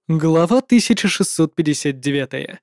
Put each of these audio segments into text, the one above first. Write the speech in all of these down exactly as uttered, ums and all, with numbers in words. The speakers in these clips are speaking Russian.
Глава тысяча шестьсот пятьдесят девять.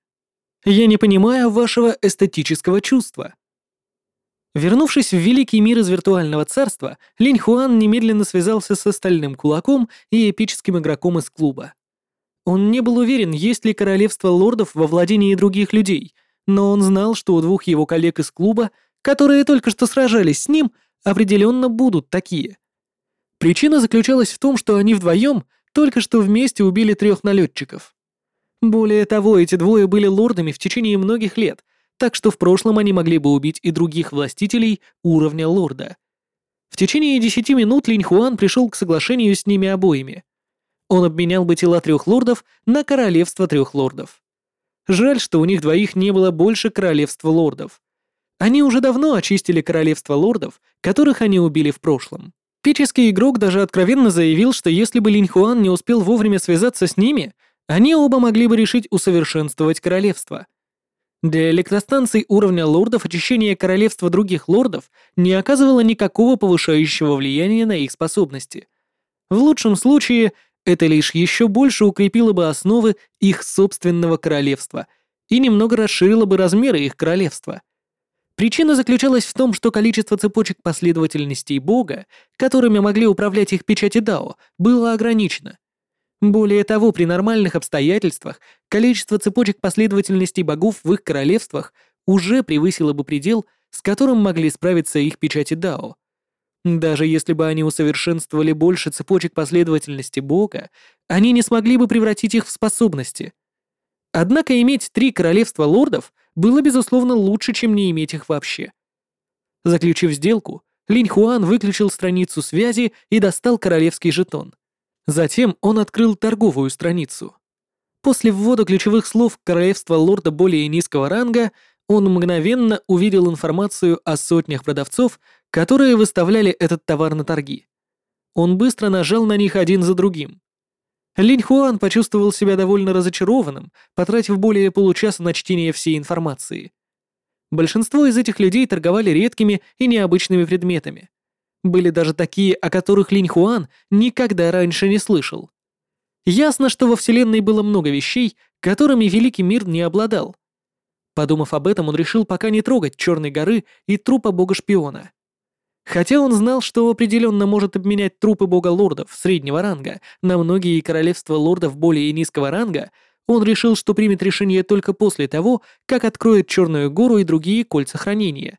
Я не понимаю вашего эстетического чувства. Вернувшись в великий мир из виртуального царства, Линь Хуан немедленно связался с остальным кулаком и эпическим игроком из клуба. Он не был уверен, есть ли королевство лордов во владении других людей, но он знал, что у двух его коллег из клуба, которые только что сражались с ним, определенно будут такие. Причина заключалась в том, что они вдвоем только что вместе убили трех налетчиков. Более того, эти двое были лордами в течение многих лет, так что в прошлом они могли бы убить и других властителей уровня лорда. В течение десяти минут Линь Хуан пришел к соглашению с ними обоими. Он обменял бы тела трех лордов на королевство трех лордов. Жаль, что у них двоих не было больше королевства лордов. Они уже давно очистили королевство лордов, которых они убили в прошлом. Эпический игрок даже откровенно заявил, что если бы Линь Хуан не успел вовремя связаться с ними, они оба могли бы решить усовершенствовать королевство. Для электростанций уровня лордов очищение королевства других лордов не оказывало никакого повышающего влияния на их способности. В лучшем случае, это лишь еще больше укрепило бы основы их собственного королевства и немного расширило бы размеры их королевства. Причина заключалась в том, что количество цепочек последовательностей Бога, которыми могли управлять их печати Дао, было ограничено. Более того, при нормальных обстоятельствах количество цепочек последовательностей богов в их королевствах уже превысило бы предел, с которым могли справиться их печати Дао. Даже если бы они усовершенствовали больше цепочек последовательности Бога, они не смогли бы превратить их в способности. Однако иметь три королевства лордов было, безусловно, лучше, чем не иметь их вообще. Заключив сделку, Линь Хуан выключил страницу связи и достал королевский жетон. Затем он открыл торговую страницу. После ввода ключевых слов королевства лорда более низкого ранга, он мгновенно увидел информацию о сотнях продавцов, которые выставляли этот товар на торги. Он быстро нажал на них один за другим. Линь Хуан почувствовал себя довольно разочарованным, потратив более получаса на чтение всей информации. Большинство из этих людей торговали редкими и необычными предметами. Были даже такие, о которых Линь Хуан никогда раньше не слышал. Ясно, что во Вселенной было много вещей, которыми Великий Мир не обладал. Подумав об этом, он решил пока не трогать Черной горы и трупа бога-шпиона. Хотя он знал, что определенно может обменять трупы бога-лордов среднего ранга на многие королевства лордов более низкого ранга, он решил, что примет решение только после того, как откроет Черную гору и другие кольца хранения.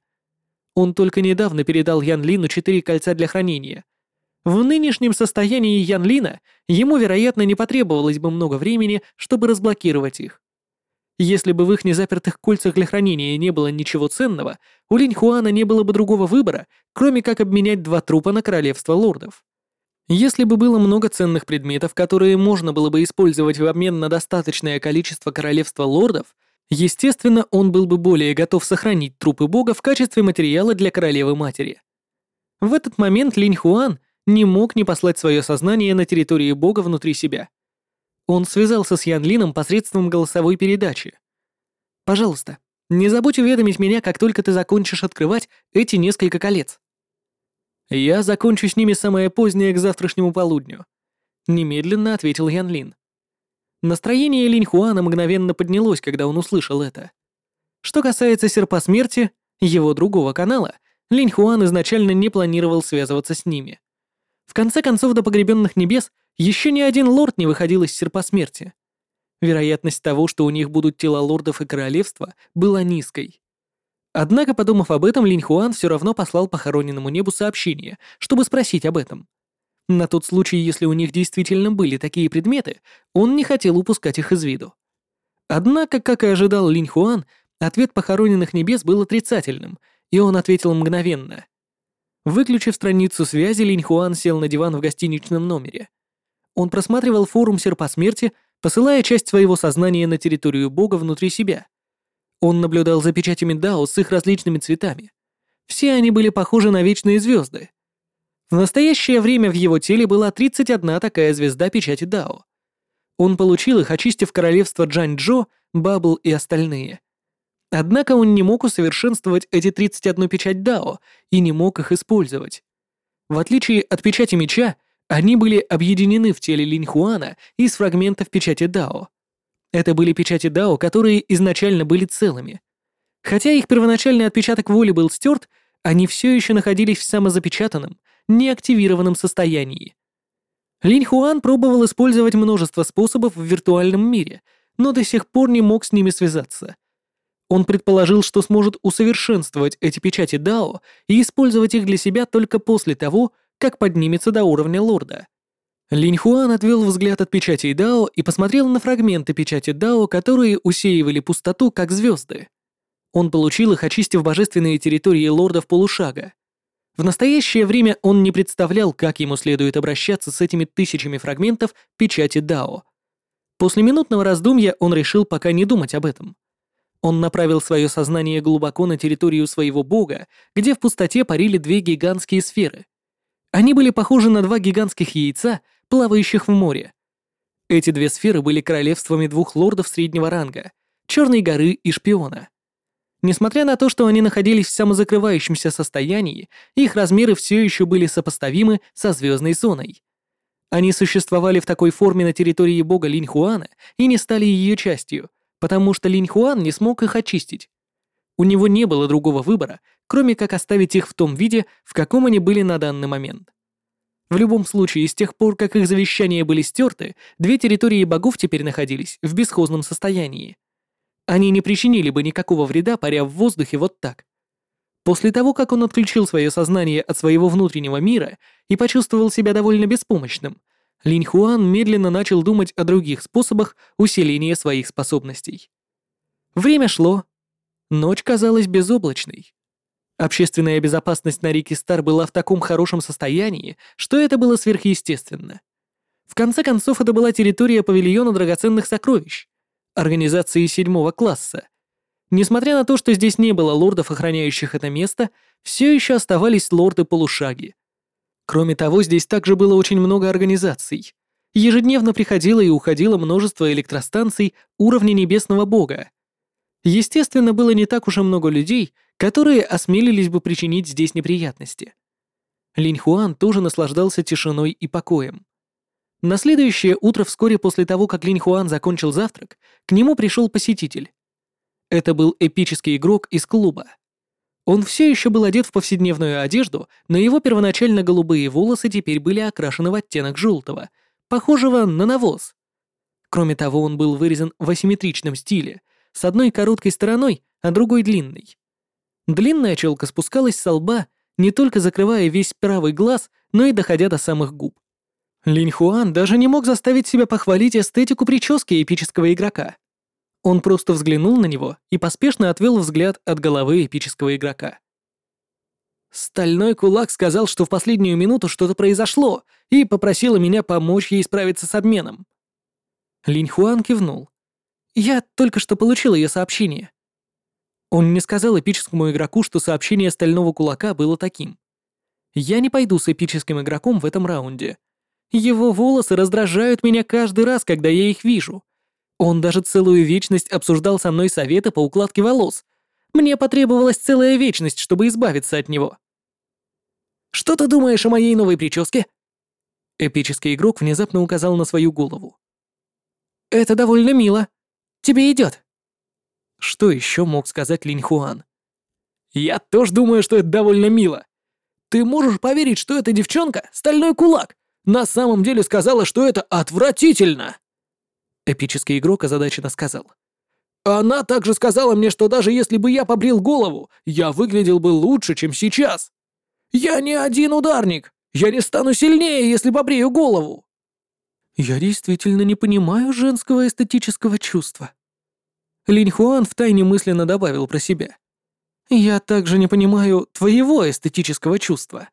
Он только недавно передал Ян Лину четыре кольца для хранения. В нынешнем состоянии Ян Лина ему, вероятно, не потребовалось бы много времени, чтобы разблокировать их. Если бы в их незапертых кольцах для хранения не было ничего ценного, у Линь Хуана не было бы другого выбора, кроме как обменять два трупа на королевство лордов. Если бы было много ценных предметов, которые можно было бы использовать в обмен на достаточное количество королевства лордов, естественно, он был бы более готов сохранить трупы бога в качестве материала для королевы-матери. В этот момент Линь Хуан не мог не послать свое сознание на территории бога внутри себя. Он связался с Ян Лином посредством голосовой передачи. «Пожалуйста, не забудь уведомить меня, как только ты закончишь открывать эти несколько колец». «Я закончу с ними самое позднее к завтрашнему полудню», — немедленно ответил Ян Лин. Настроение Линь Хуана мгновенно поднялось, когда он услышал это. Что касается Серпа Смерти, его другого канала, Линь Хуан изначально не планировал связываться с ними. В конце концов, до погребенных небес еще ни один лорд не выходил из Серпа Смерти. Вероятность того, что у них будут тела лордов и королевства, была низкой. Однако, подумав об этом, Линь Хуан все равно послал похороненному небу сообщение, чтобы спросить об этом. На тот случай, если у них действительно были такие предметы, он не хотел упускать их из виду. Однако, как и ожидал Линь Хуан, ответ похороненных небес был отрицательным, и он ответил мгновенно. Выключив страницу связи, Линь Хуан сел на диван в гостиничном номере. Он просматривал форум Серпа Смерти, посылая часть своего сознания на территорию бога внутри себя. Он наблюдал за печатями Дао с их различными цветами. Все они были похожи на вечные звезды. В настоящее время в его теле была тридцать одна такая звезда печати Дао. Он получил их, очистив королевство Джань-Джо, Бабл и остальные. Однако он не мог усовершенствовать эти тридцать одну печать Дао и не мог их использовать. В отличие от печати меча, Они были объединены в теле Линьхуана из фрагментов печати Дао. Это были печати Дао, которые изначально были целыми. Хотя их первоначальный отпечаток воли был стерт, они все еще находились в самозапечатанном, неактивированном состоянии. Линьхуан пробовал использовать множество способов в виртуальном мире, но до сих пор не мог с ними связаться. Он предположил, что сможет усовершенствовать эти печати Дао и использовать их для себя только после того, как поднимется до уровня лорда. Линьхуан отвел взгляд от печатей Дао и посмотрел на фрагменты печати Дао, которые усеивали пустоту, как звезды. Он получил их, очистив божественные территории лордов полушага. В настоящее время он не представлял, как ему следует обращаться с этими тысячами фрагментов печати Дао. После минутного раздумья он решил пока не думать об этом. Он направил свое сознание глубоко на территорию своего бога, где в пустоте парили две гигантские сферы. Они были похожи на два гигантских яйца, плавающих в море. Эти две сферы были королевствами двух лордов среднего ранга — Черной горы и Шпиона. Несмотря на то, что они находились в самозакрывающемся состоянии, их размеры все еще были сопоставимы со звездной зоной. Они существовали в такой форме на территории бога Линьхуана и не стали ее частью, потому что Линьхуан не смог их очистить. У него не было другого выбора, кроме как оставить их в том виде, в каком они были на данный момент. В любом случае, с тех пор, как их завещания были стерты, две территории богов теперь находились в бесхозном состоянии. Они не причинили бы никакого вреда, паря в воздухе вот так. После того, как он отключил свое сознание от своего внутреннего мира и почувствовал себя довольно беспомощным, Линьхуан медленно начал думать о других способах усиления своих способностей. Время шло. Ночь казалась безоблачной. Общественная безопасность на реке Стар была в таком хорошем состоянии, что это было сверхъестественно. В конце концов, это была территория павильона драгоценных сокровищ, организации седьмого класса. Несмотря на то, что здесь не было лордов, охраняющих это место, все еще оставались лорды-полушаги. Кроме того, здесь также было очень много организаций. Ежедневно приходило и уходило множество электростанций уровня небесного бога. Естественно, было не так уж и много людей, которые осмелились бы причинить здесь неприятности. Линьхуан тоже наслаждался тишиной и покоем. На следующее утро, вскоре после того, как Линьхуан закончил завтрак, к нему пришел посетитель. Это был эпический игрок из клуба. Он все еще был одет в повседневную одежду, но его первоначально голубые волосы теперь были окрашены в оттенок желтого, похожего на навоз. Кроме того, он был вырезан в асимметричном стиле, с одной короткой стороной, а другой длинной. Длинная челка спускалась со лба, не только закрывая весь правый глаз, но и доходя до самых губ. Линьхуан даже не мог заставить себя похвалить эстетику прически эпического игрока. Он просто взглянул на него и поспешно отвел взгляд от головы эпического игрока. Стальной кулак сказал, что в последнюю минуту что-то произошло, и попросила меня помочь ей справиться с обменом. Линьхуан кивнул. «Я только что получил ее сообщение». Он не сказал эпическому игроку, что сообщение стального кулака было таким. «Я не пойду с эпическим игроком в этом раунде. Его волосы раздражают меня каждый раз, когда я их вижу. Он даже целую вечность обсуждал со мной советы по укладке волос. Мне потребовалась целая вечность, чтобы избавиться от него». «Что ты думаешь о моей новой прическе?» Эпический игрок внезапно указал на свою голову. «Это довольно мило. Тебе идет». Что еще мог сказать Линьхуан? «Я тоже думаю, что это довольно мило. Ты можешь поверить, что эта девчонка, стальной кулак, на самом деле сказала, что это отвратительно?» Эпический игрок озадаченно сказал. «Она также сказала мне, что даже если бы я побрил голову, я выглядел бы лучше, чем сейчас. Я не один ударник. Я не стану сильнее, если побрею голову». «Я действительно не понимаю женского эстетического чувства». Линьхуан втайне мысленно добавил про себя. «Я также не понимаю твоего эстетического чувства».